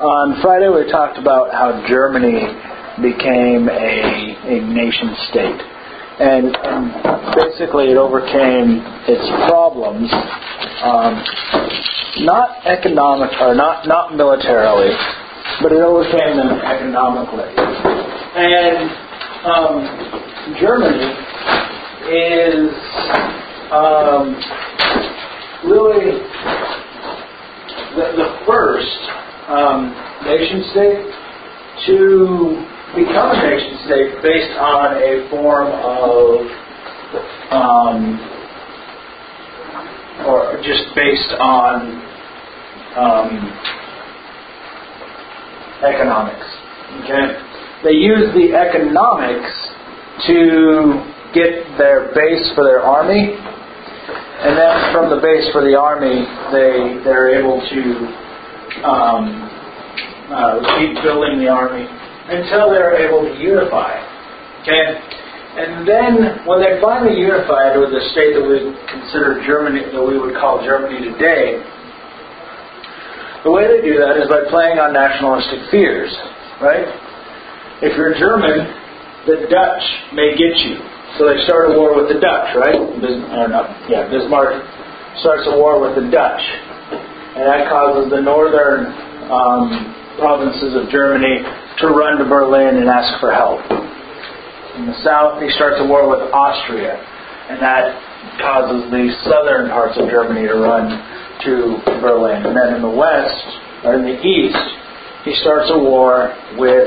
On Friday we talked about how Germany became a nation state. And basically it overcame its problems, not economic or not militarily, but it overcame them economically. And Germany is really the first nation state to become a nation state based on a form of, or just based on economics. Okay, they use the economics to get their base for their army, and then from the base for the army, they're able to keep building the army until they're able to unify. Okay? And then when they finally unified with the state that we consider Germany, that we would call Germany today, the way they do that is by playing on nationalistic fears. Right? If you're German, the Dutch may get you. So they start a war with the Dutch, right? Bismarck starts a war with the Dutch. And that causes the northern provinces of Germany to run to Berlin and ask for help. In the south, he starts a war with Austria, and that causes the southern parts of Germany to run to Berlin. And then in the west, or in the east, he starts a war with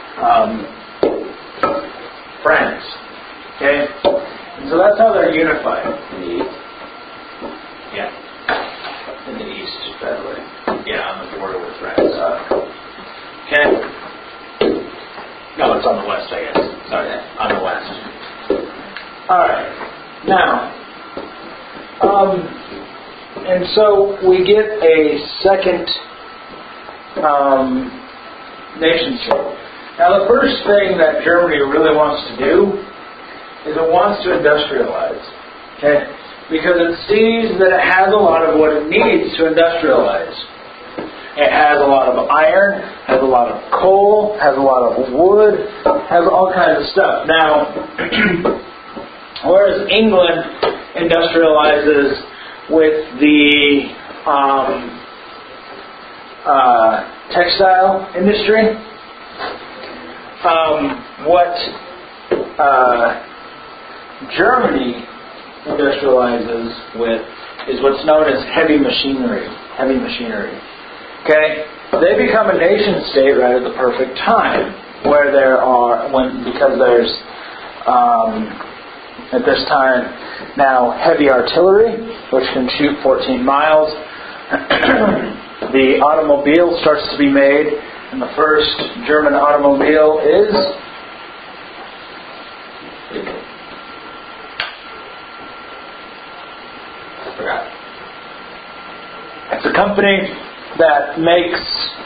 France. Okay? And so that's how they're unified. In the east? Yeah. In the east, that way. Yeah, on the border with France. Okay? No, it's on the west, I guess. Sorry, on the west. Alright. Now, and so we get a second nation state. Now, the first thing that Germany really wants to do is it wants to industrialize. Okay? Because it sees that it has a lot of what it needs to industrialize. It has a lot of iron, has a lot of coal, has a lot of wood, has all kinds of stuff. Now, whereas England industrializes with the textile industry, what Germany industrializes with is what's known as heavy machinery. Heavy machinery. Okay? They become a nation state right at the perfect time, where because there's at this time now heavy artillery, which can shoot 14 miles. The automobile starts to be made, and the first German automobile is it's a company that makes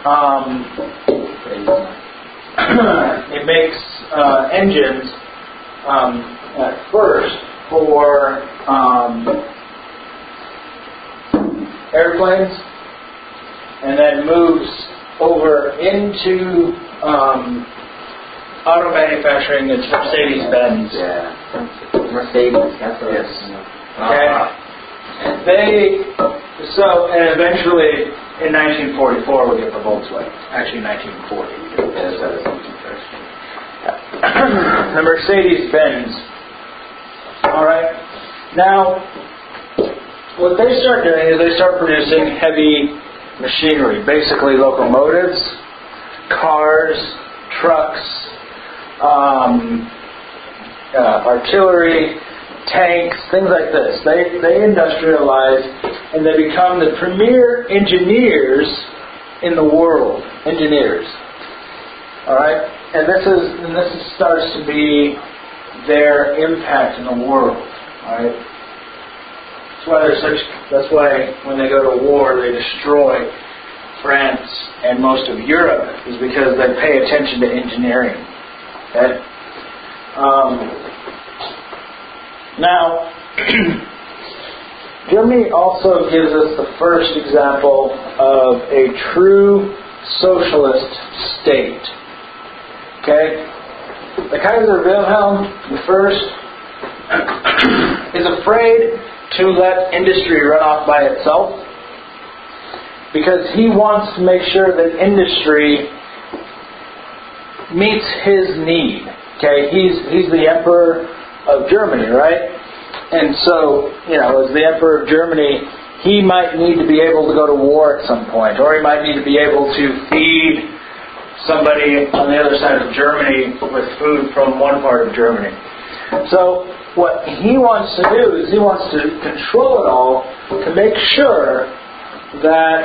engines at first for airplanes, and then moves over into auto manufacturing. It's Mercedes-Benz. Yeah, Mercedes. That's what yes. Okay. And eventually in 1944 we get the Volkswagen. Actually, 1940. The Mercedes-Benz. All right. Now, what they start doing is they start producing heavy machinery, basically locomotives, cars, trucks, artillery, tanks, things like this. They industrialize, and they become the premier engineers in the world. Engineers. All right, and this starts to be their impact in the world. All right. That's why when they go to war, they destroy France and most of Europe, is because they pay attention to engineering. Okay. Now, Germany also gives us the first example of a true socialist state. Okay? The Kaiser Wilhelm I is afraid to let industry run off by itself because he wants to make sure that industry meets his need. Okay? He's the Emperor of Germany, right? And so, as the Emperor of Germany, he might need to be able to go to war at some point, or he might need to be able to feed somebody on the other side of Germany with food from one part of Germany. So what he wants to do is he wants to control it all to make sure that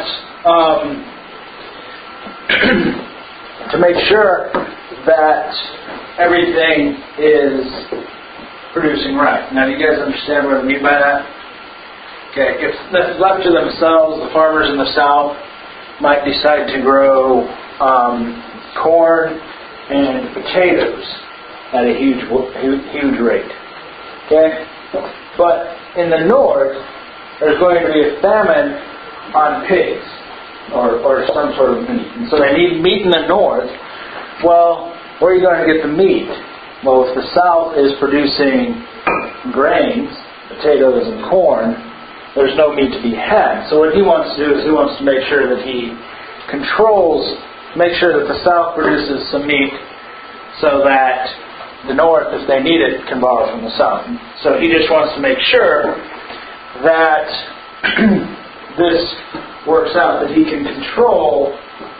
everything is producing right. Now, do you guys understand what I mean by that? Okay, if that's left to themselves, the farmers in the South might decide to grow corn and potatoes at a huge rate. Okay? But in the North, there's going to be a famine on pigs or some sort of meat. And so they need meat in the North. Well, where are you going to get the meat? Well, if the South is producing grains, potatoes and corn, there's no meat to be had. So what he wants to do is he wants to make sure that he make sure that the South produces some meat so that the North, if they need it, can borrow from the South. So he just wants to make sure that this works out, that he can control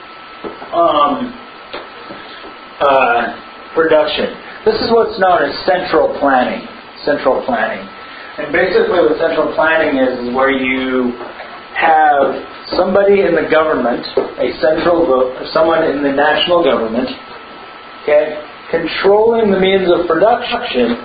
production. This is what's known as central planning. Central planning. And basically what central planning is where you have somebody in the government, someone in the national government, okay, controlling the means of production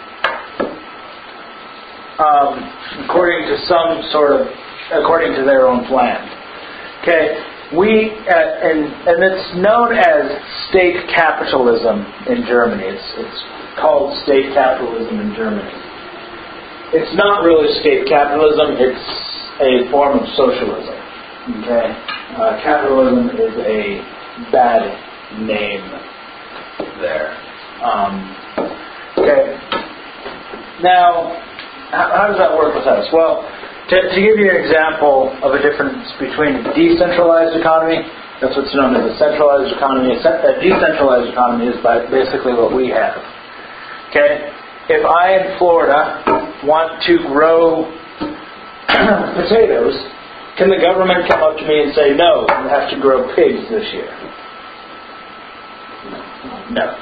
according to their own plan. Okay, and it's known as state capitalism in Germany. It's called state capitalism in Germany. It's not really state capitalism, it's a form of socialism. Okay? Capitalism is a bad name there. Okay. Now, how does that work with us? Well, to give you an example of a difference between a decentralized economy, that's what's known as a centralized economy. A decentralized economy is basically what we have. Okay? If I in Florida want to grow potatoes, can the government come up to me and say, no, you have to grow pigs this year? No.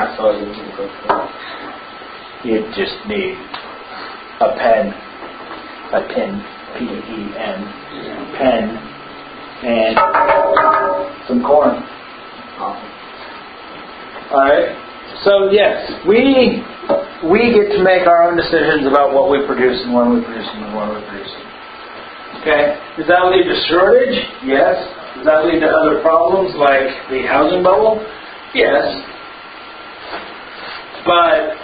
You just need a pen, P-E-N, pen, and some corn. Alright? So yes, we get to make our own decisions about what we produce and when we produce and when we produce it. Okay? Does that lead to shortage? Yes. Does that lead to other problems like the housing bubble? Yes. But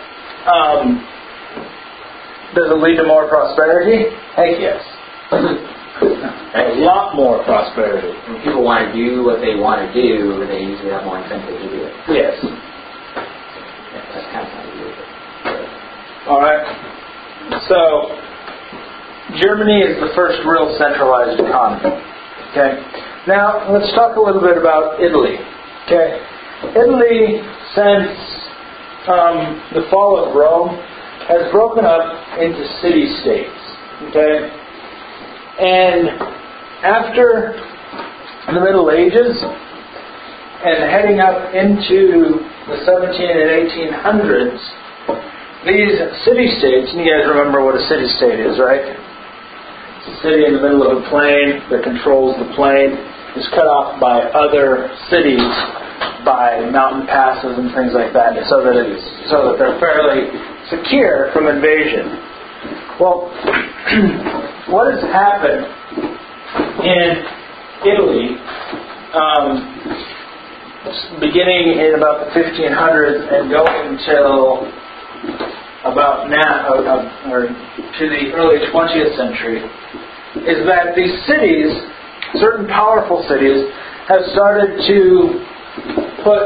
does it lead to more prosperity? Heck yes. A lot more prosperity. When people want to do what they want to do, they usually have more incentive to do it. Yes. That's kind of how you do it. Alright. So, Germany is the first real centralized economy. Okay. Now, let's talk a little bit about Italy. Okay. Italy, since the fall of Rome, has broken up into city-states. Okay. And after the Middle Ages, and heading up into the 17 and 1800s, these city-states, and you guys remember what a city-state is, right? It's a city in the middle of a plain that controls the plain, is cut off by other cities by mountain passes and things like that, so that they're fairly secure from invasion. Well, what has happened in Italy, beginning in about the 1500s and going until about now, or to the early 20th century, is that these cities, certain powerful cities, have started to put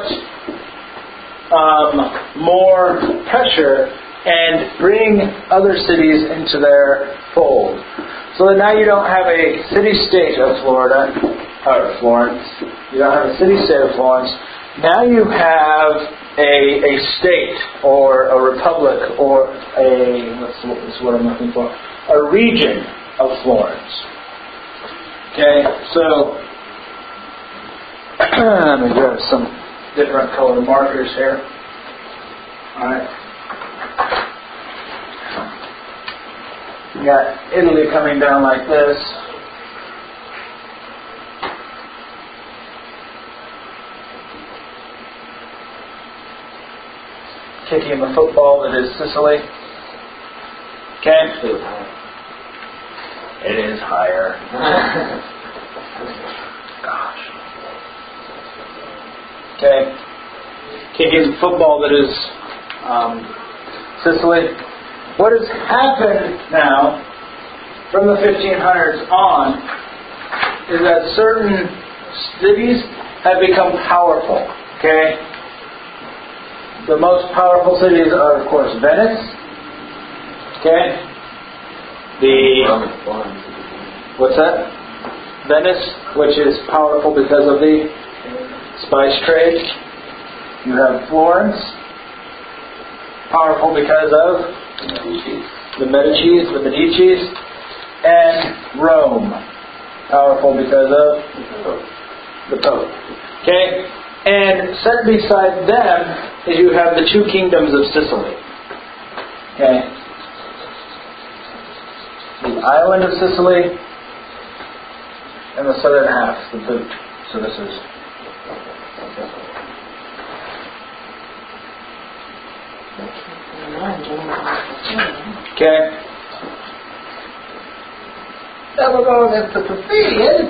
more pressure and bring other cities into their fold. So that now you don't have a city-state of Florence. You don't have a city-state of Florence. Now you have a state or a republic or what's what I'm looking for? A region of Florence. Okay, so let me grab some different color markers here. Alright. You got Italy coming down like this. Kicking the football that is Sicily. Okay? It is higher. Gosh. Okay? Kicking the football that is Sicily. What has happened now, from the 1500s on, is that certain cities have become powerful. Okay? The most powerful cities are, of course, Venice. Okay? What's that? Venice, which is powerful because of the spice trade. You have Florence, powerful because of the Medicis, and Rome, powerful because of the Pope. Okay? And set beside them is you have the two kingdoms of Sicily. Okay? The island of Sicily and the southern half, the boot. So this is okay. Now we're going into the Sicilian.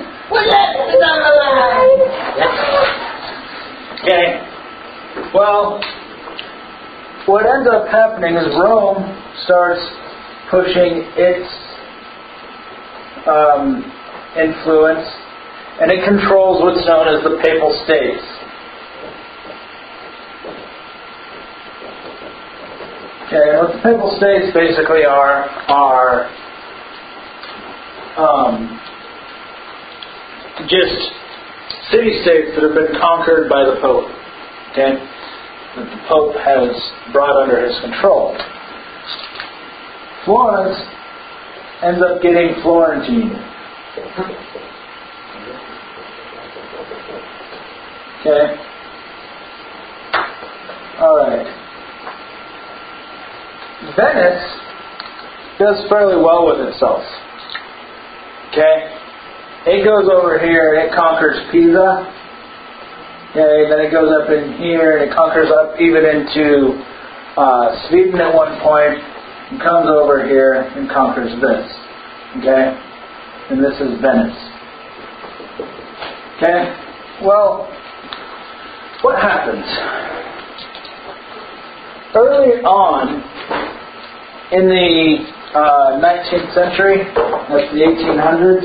Okay. Well, what ends up happening is Rome starts pushing its influence, and it controls what's known as the Papal States. Okay, what the Papal States basically are just city-states that have been conquered by the Pope. Okay, that the Pope has brought under his control. Florence ends up getting Florentine. Okay. Alright. Venice does fairly well with itself. Okay. It goes over here and it conquers Pisa. Okay. Then it goes up in here and it conquers up even into Sweden at one point. And comes over here and conquers this. Okay. And this is Venice. Okay. Well, what happens? Early on in the 19th century, that's the 1800s,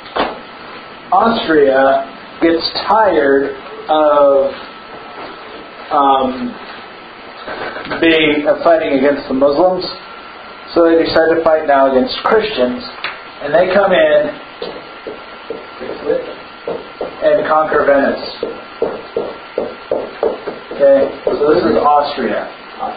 Austria gets tired of fighting against the Muslims, so they decide to fight now against Christians, and they come in and conquer Venice. Okay, so this is Austria.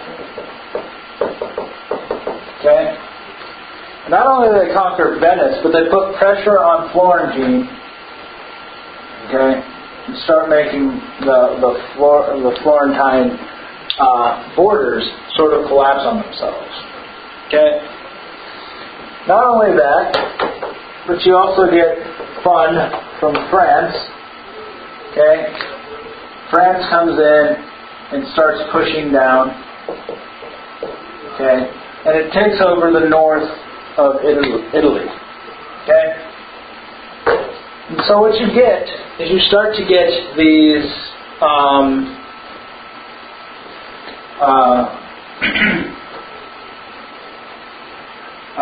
Okay? Not only do they conquer Venice, but they put pressure on Florentine. Okay? And start making the Florentine borders sort of collapse on themselves. Okay? Not only that, but you also get fund from France. Okay? France comes in and starts pushing down. Okay? And it takes over the north of Italy. Okay? And so what you get is you start to get these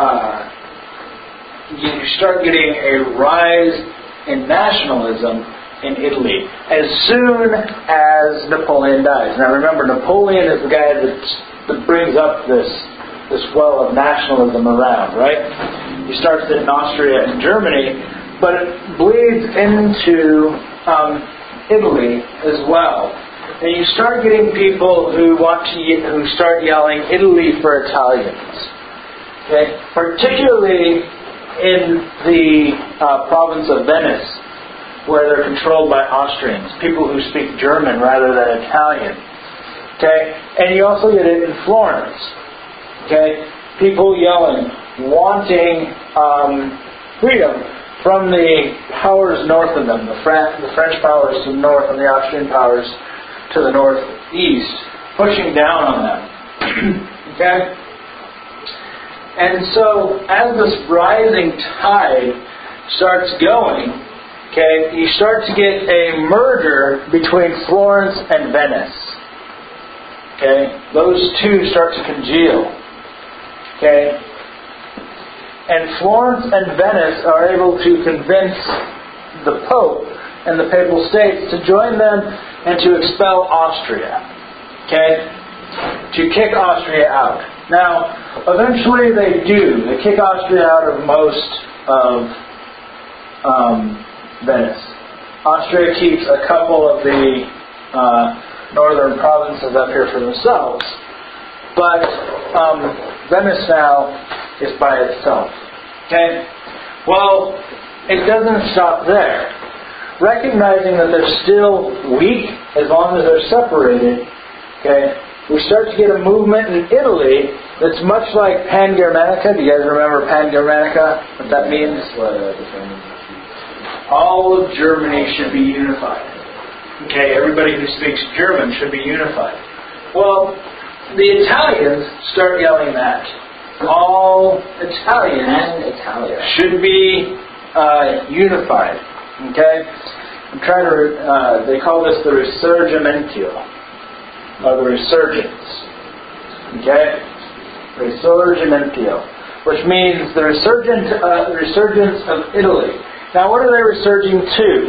you start getting a rise in nationalism in Italy as soon as Napoleon dies. Now remember, Napoleon is the guy that brings up this well of nationalism around, right? He starts it in Austria and Germany, but it bleeds into Italy as well. And you start getting people who start yelling Italy for Italians. Okay? Particularly in the province of Venice, where they're controlled by Austrians, people who speak German rather than Italian. Okay? And you also get it in Florence. Okay? People yelling, wanting freedom from the powers north of them, the French powers to the north and the Austrian powers to the northeast, pushing down on them. Okay? And so, as this rising tide starts going, okay, you start to get a merger between Florence and Venice. Okay? Those two start to congeal. Okay? And Florence and Venice are able to convince the Pope and the Papal States to join them and to expel Austria. Okay? To kick Austria out. Now, eventually they do. They kick Austria out of most of Venice. Austria keeps a couple of the northern provinces up here for themselves. But Venice now is by itself. Okay? Well, it doesn't stop there. Recognizing that they're still weak as long as they're separated, okay, we start to get a movement in Italy that's much like Pan-Germanica. Do you guys remember Pan-Germanica? What that means? All of Germany should be unified. Okay, everybody who speaks German should be unified. Well, the Italians start yelling that. All Italians should be unified. Okay? I'm trying to... they call this the Risorgimento. Or the Resurgence. Okay? Risorgimento. Which means the resurgence of Italy. Now, what are they resurging to?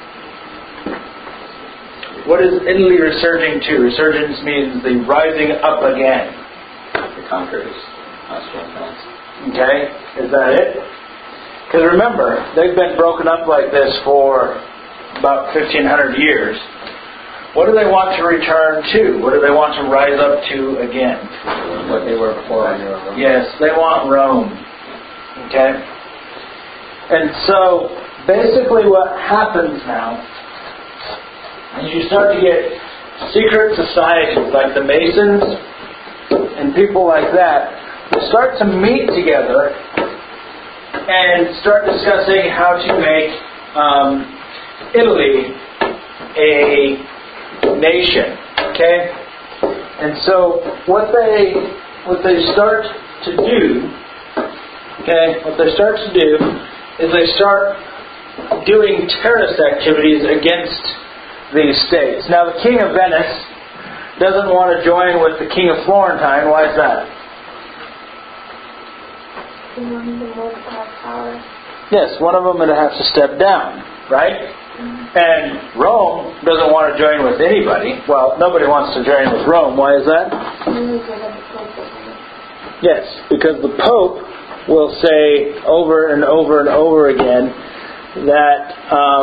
What is Italy resurging to? Resurgence means the rising up again. The conquerors. Austrian France. Okay? Is that it? Because remember, they've been broken up like this for about 1,500 years. What do they want to return to? What do they want to rise up to again? What they were before. Yes, they want Rome. Okay? And so, basically what happens now is you start to get secret societies like the Masons and people like that will start to meet together and start discussing how to make Italy a nation. Okay? And so what they start to do is they start doing terrorist activities against these states. Now the King of Venice doesn't want to join with the King of Florentine. Why is that? Yes, one of them would have to step down, right? And Rome doesn't want to join with anybody. Well, nobody wants to join with Rome. Why is that? Yes, because the Pope will say over and over and over again that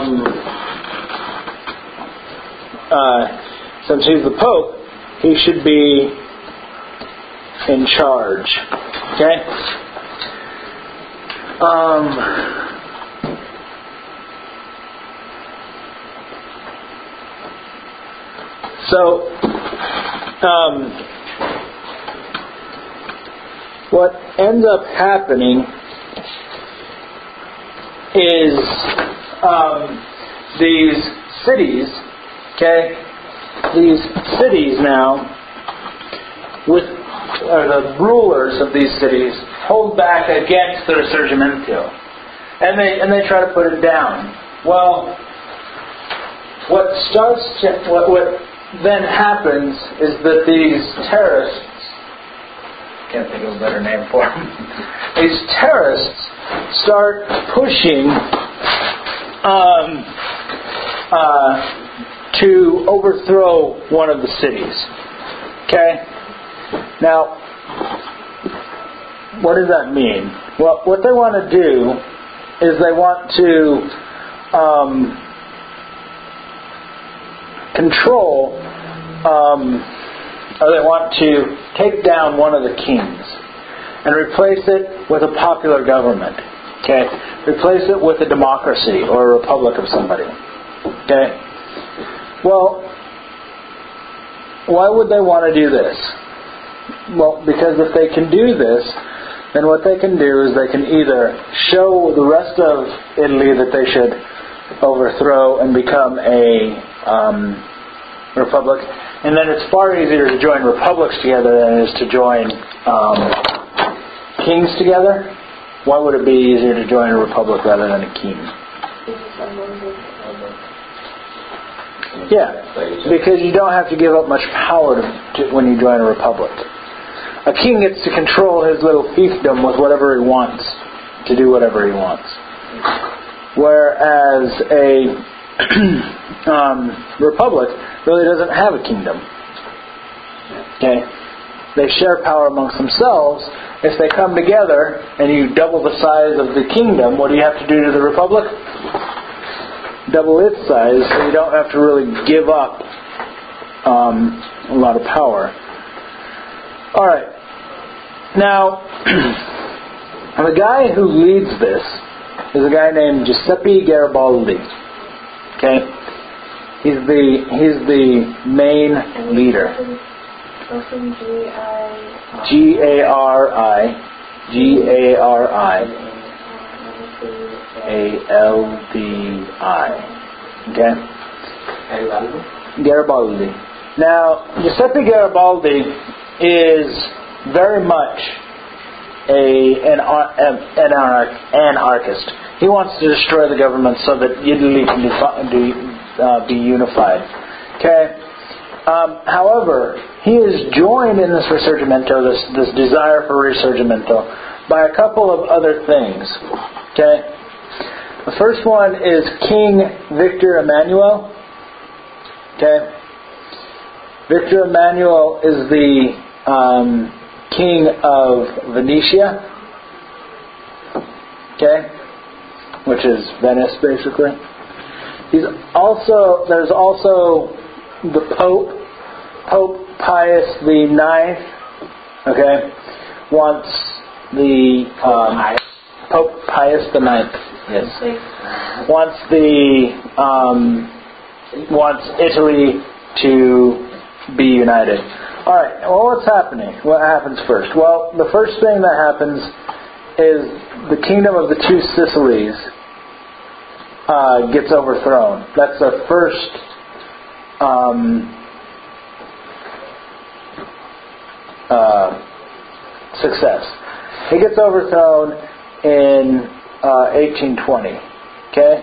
since he's the Pope, he should be in charge. Okay? So, what ends up happening is these cities, okay, these cities now, the rulers of these cities hold back against the Risorgimento, and they try to put it down. Well, what then happens is that these terrorists, can't think of a better name for them, these terrorists start pushing to overthrow one of the cities. Okay? Now, what does that mean? Well, what they want to do is they want to control, or they want to take down one of the kings and replace it with a popular government. Okay? Replace it with a democracy or a republic of somebody. Okay? Well, why would they want to do this? Well, because if they can do this, then what they can do is they can either show the rest of Italy that they should overthrow and become a republic, and then it's far easier to join republics together than it is to join kings together. Why would it be easier to join a republic rather than a king? Yeah, because you don't have to give up much power when you join a republic. A king gets to control his little fiefdom with whatever he wants, to do whatever he wants. Whereas a republic really doesn't have a kingdom. Okay? They share power amongst themselves. If they come together and you double the size of the kingdom, what do you have to do to the republic? Double its size, so you don't have to really give up a lot of power. Alright. Now, the guy who leads this is a guy named Giuseppe Garibaldi. Okay? He's the main leader. Garibaldi. Okay? Garibaldi. Now, Giuseppe Garibaldi is very much an anarchist. He wants to destroy the government so that Italy can be unified. Okay? However, he is joined in this Risorgimento, this desire for Risorgimento, by a couple of other things. Okay? The first one is King Victor Emmanuel. Okay? Victor Emmanuel is the king of Venetia. Okay? Which is Venice, basically. There's also the Pope Pius IX. Okay? Wants the Pope Pius IX. Yes. Wants Italy to be united. Alright, well, what's happening? What happens first? Well, the first thing that happens is the kingdom of the two Sicilies gets overthrown. That's the first success. It gets overthrown in 1820. Okay?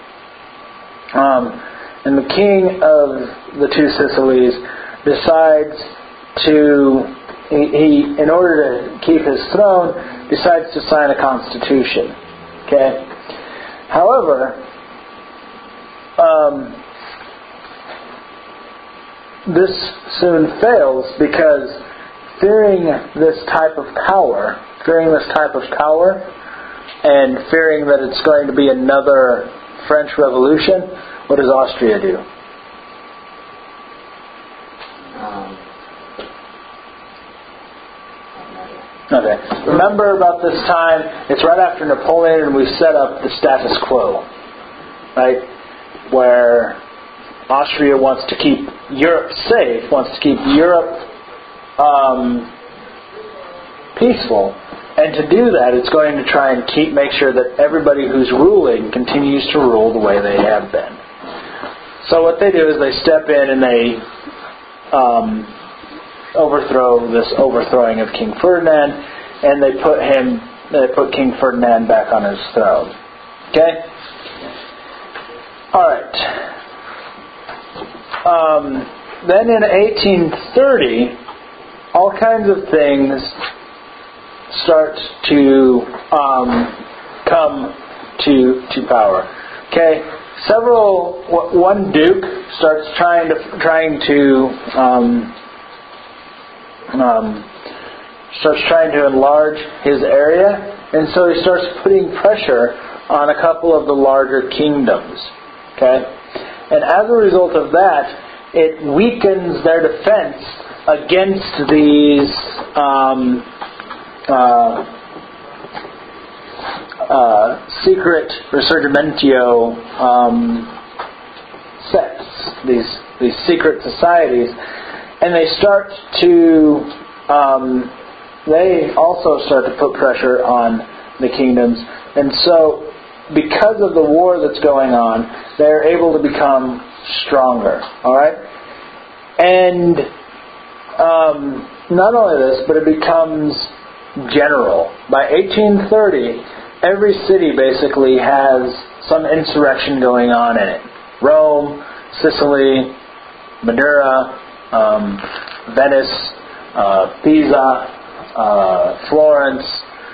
And the king of the two Sicilies decides in order to keep his throne, decides to sign a constitution. Okay? However, this soon fails because fearing this type of power, and fearing that it's going to be another French Revolution, what does Austria do? Okay. Remember about this time, it's right after Napoleon and we set up the status quo. Right? Where Austria wants to keep Europe safe, wants to keep Europe peaceful. And to do that, it's going to try and make sure that everybody who's ruling continues to rule the way they have been. So what they do is they step in and they overthrowing of King Ferdinand, and they put King Ferdinand back on his throne. Okay? Alright. Then in 1830, all kinds of things start to come to power. Okay? one duke starts trying to enlarge his area, and so he starts putting pressure on a couple of the larger kingdoms. Okay? And as a result of that, it weakens their defense against these secret Risorgimento sects, these secret societies, and they also start to put pressure on the kingdoms. And so, because of the war that's going on, they're able to become stronger. All right? And not only this, but it becomes general. By 1830, every city basically has some insurrection going on in it. Rome, Sicily, Madeira, Venice, Pisa, Florence,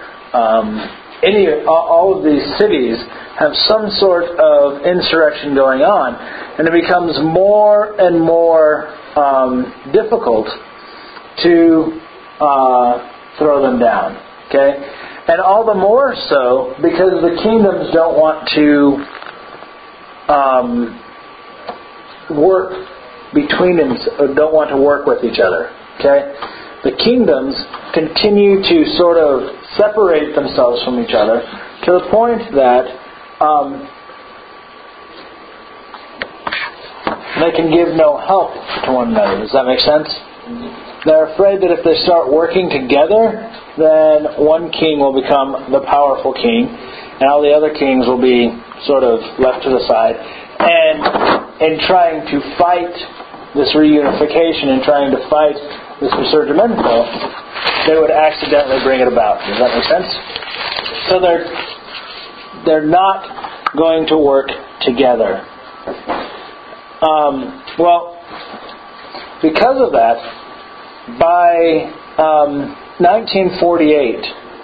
all of these cities have some sort of insurrection going on, and it becomes more and more difficult to throw them down. Okay, and all the more so because the kingdoms don't want to work between them, don't want to work with each other. Okay, the kingdoms continue to sort of separate themselves from each other to the point that they can give no help to one another. Does that make sense? They're afraid that if they start working together, then one king will become the powerful king, and all the other kings will be sort of left to the side. And in trying to fight this reunification and trying to fight this Risorgimento, they would accidentally bring it about. Does that make sense? So they're not going to work together. Because of that, by 1948,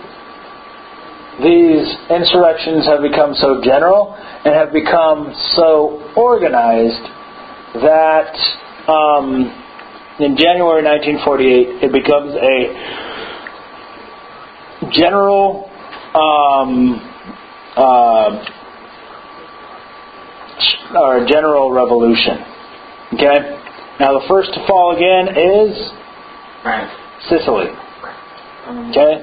these insurrections have become so general and have become so organized that in January 1948, it becomes a general general revolution. Okay? Now the first to fall again is Sicily. Okay?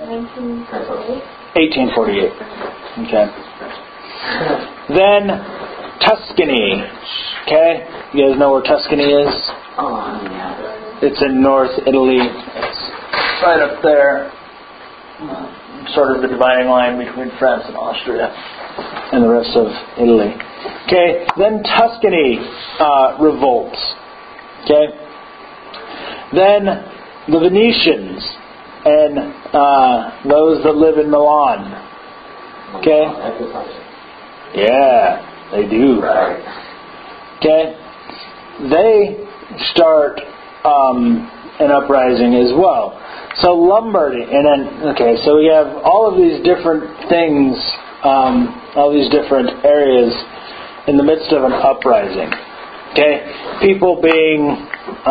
1848. Okay. Then Tuscany. Okay? You guys know where Tuscany is? It's in North Italy. It's right up there. Sort of the dividing line between France and Austria and the rest of Italy. Okay? Then Tuscany revolts. Okay? Then the Venetians and those that live in Milan. Okay? Yeah, they do. Okay? They start an uprising as well. So Lombardy, and then, so we have all of these different things, all these different areas in the midst of an uprising. Okay? People being,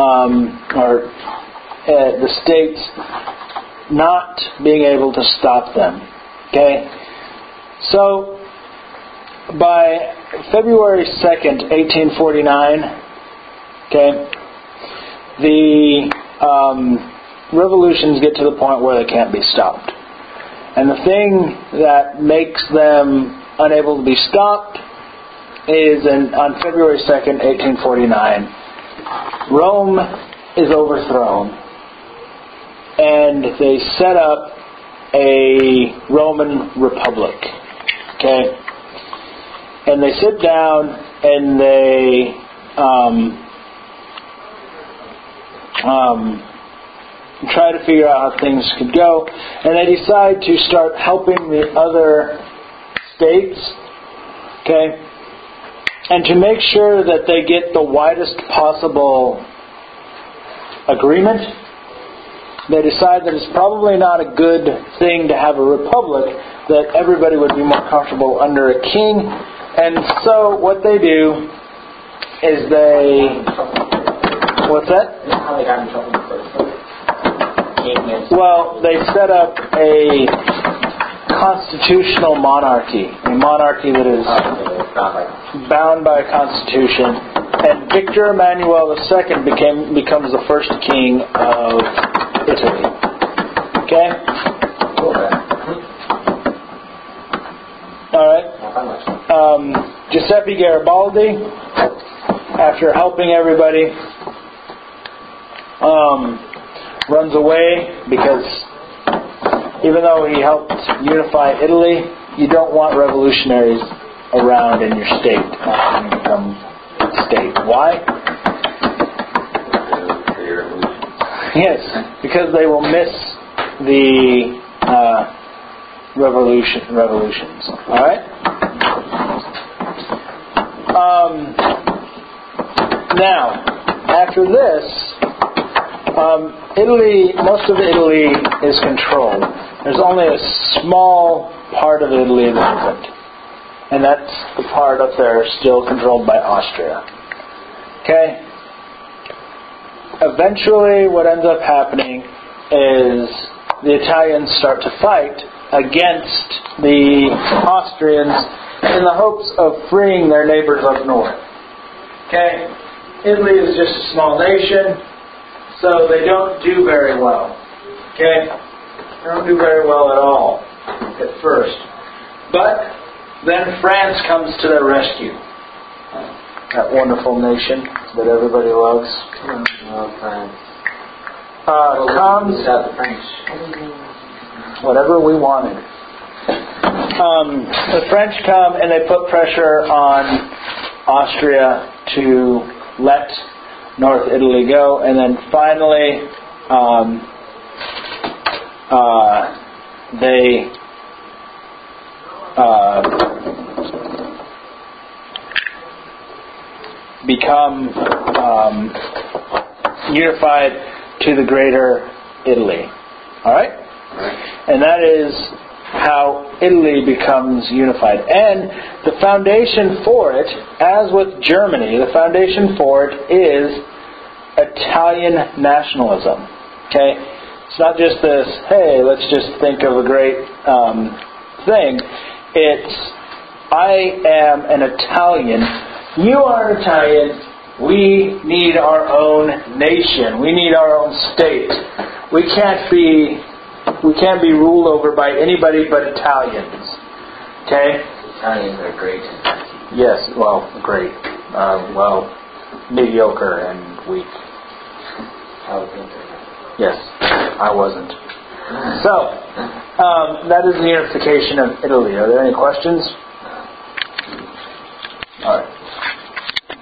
the states not being able to stop them. Okay? So, by February 2nd, 1849, the revolutions get to the point where they can't be stopped. And the thing that makes them unable to be stopped is on February 2nd, 1849, Rome is overthrown, and they set up a Roman Republic. Okay? And they sit down and they try to figure out how things could go, and they decide to start helping the other states, okay, and to make sure that they get the widest possible agreement, they decide that it's probably not a good thing to have a republic, that everybody would be more comfortable under a king, And so what they do is they... What's that? Isn't that how they got in trouble in the first place? Well, they set up a constitutional monarchy. A monarchy that is bound by a constitution. And Victor Emmanuel II becomes the first king of Italy. Okay? Alright. Giuseppe Garibaldi, after helping everybody, runs away because even though he helped unify Italy, you don't want revolutionaries around in your state after you become a state. Why? Yes, because they will miss the revolutions. All right. Now, after this, Italy, most of Italy is controlled. There's only a small part of Italy that isn't. And that's the part up there still controlled by Austria. Okay? Eventually, what ends up happening is the Italians start to fight against the Austrians in the hopes of freeing their neighbors up north. Okay? Italy is just a small nation, so they don't do very well. Okay? They don't do very well at all at first. But then France comes to their rescue. That wonderful nation that everybody loves. Comes whatever we wanted. The French come and they put pressure on Austria to let North Italy go, and then finally they become unified to the greater Italy. Alright? And that is how Italy becomes unified. And the foundation for it, as with Germany, the foundation for it is Italian nationalism. Okay? It's not just this, hey, let's just think of a great thing. It's, I am an Italian. You are an Italian. We need our own nation. We need our own state. We can't be ruled over by anybody but Italians. Okay? Italians are great. Yes, well, great. Mediocre and weak. Yes, I wasn't. So, that is the unification of Italy. Are there any questions? All right.